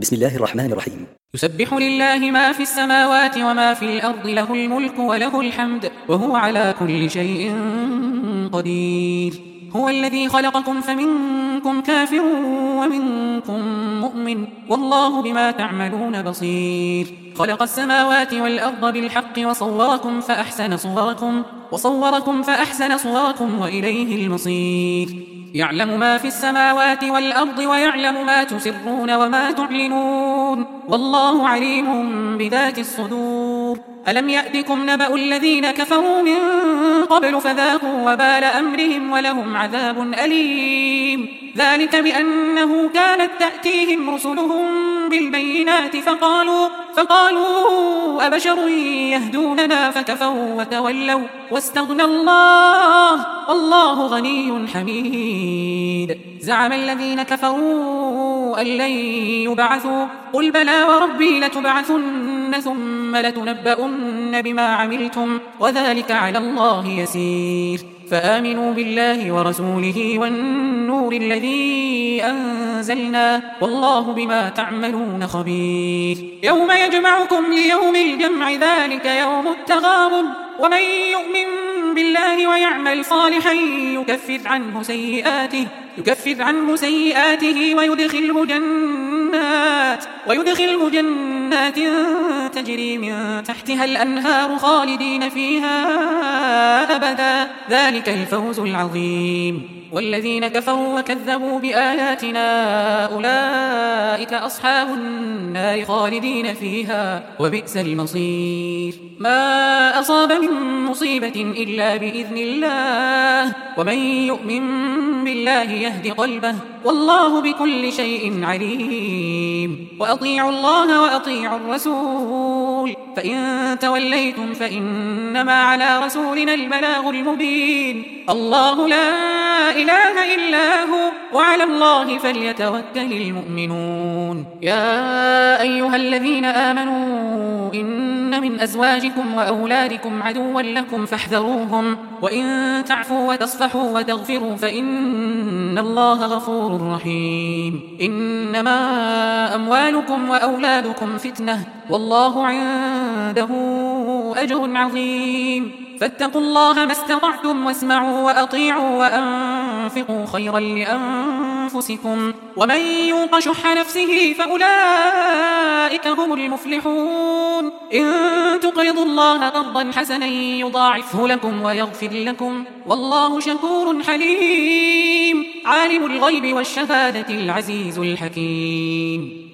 بسم الله الرحمن الرحيم. يسبح لله ما في السماوات وما في الأرض، له الملك وله الحمد وهو على كل شيء قدير. هو الذي خلقكم فمنكم كافر ومنكم مؤمن، والله بما تعملون بصير. خلق السماوات والأرض بالحق وصوركم فأحسن صوركم وإليه المصير. يعلم ما في السماوات والأرض ويعلم ما تسرون وما تعلنون، والله عليم بذات الصدور. ألم يأتكم نبأ الذين كفروا من قبل فذاقوا وبال أمرهم ولهم عذاب أليم. ذلك بأنه كانت تأتيهم رسلهم بالبينات فقالوا أبشر يهدوننا فكفروا وتولوا واستغنى الله والله غني حميد. زعم الذين كفروا أن لن يبعثوا، قل بلى وربي لتبعثن ثم لتنبؤن بما عملتم وذلك على الله يسير. فآمنوا بالله ورسوله والنور الذي أنزلنا، والله بما تعملون خبير. يوم يجمعكم ليوم الجمع، ذلك يوم التغابن. ومن يؤمن بالله ويعمل صالحا يكفر عنه سيئاته ويدخله جنات تجري من تحتها الأنهار خالدين فيها أبدا، ذلك الفوز العظيم. والذين كفروا وكذبوا بآياتنا أولئك أصحاب النار خالدين فيها وبئس المصير. ما أصاب من مصيبة إلا بإذن الله، ومن يؤمن بالله يهد قلبه، والله بكل شيء عليم. وأطيعوا الله وأطيعوا الرسول، فإن توليتم فإنما على رسولنا البلاغ المبين. الله لا إله إلا هو، وعلى الله فليتوكل المؤمنون. يا أيها الذين آمنوا إن من أزواجكم وأولادكم عدوا لكم فاحذروهم، وإن تعفوا وتصفحوا وتغفروا فإن الله غفور رحيم. إنما أموالكم وأولادكم فتنة، والله عنده أجر عظيم. فاتقوا الله ما استطعتم واسمعوا وأطيعوا وأنفقوا خيرا لأنفسكم، ومن يوق شح نفسه فأولئك هم المفلحون. إن تقرضوا الله قرضا حسنا يضاعفه لكم ويغفر لكم، والله شكور حليم. عالم الغيب والشهادة العزيز الحكيم.